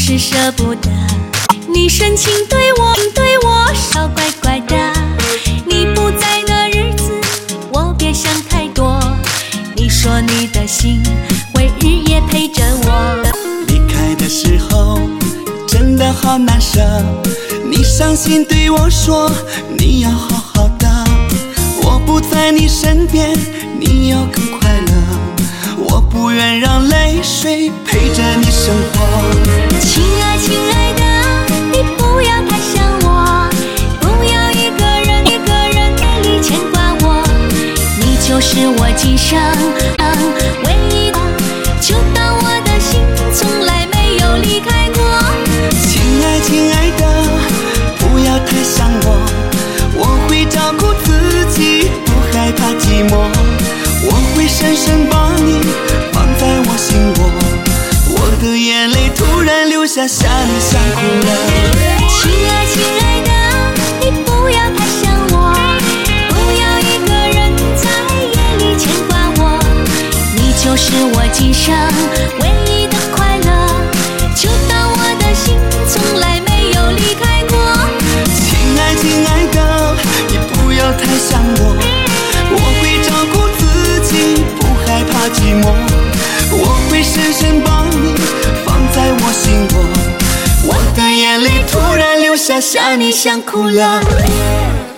是舍不得。你深情对我说乖乖的，你不在的日子我别想太多。你说你的心会日夜陪着我。 离开的时候真的好难舍，你伤心对我说你要好好的。我不在你身边，你要更快乐。我不愿让泪水陪着你生活。 亲爱的，你不要太想我，不要一个人夜里牵挂我。你就是我今生唯一的，就当我的心从来没有离开过。 亲爱的，不要太想我，我会照顾自己，不害怕寂寞。我会深深把你放在我心窝，我的眼泪突然流下，想你想哭了。 亲爱的，你不要太想我，不要一个人在夜里牵挂我。你就是我今生唯一的快乐，就当我的心从来没有离开过。 亲爱的，你不要太想我，我会照顾自己，不害怕寂寞。我会深深把你放在我心窝，我的眼泪突然流下，想你想哭了。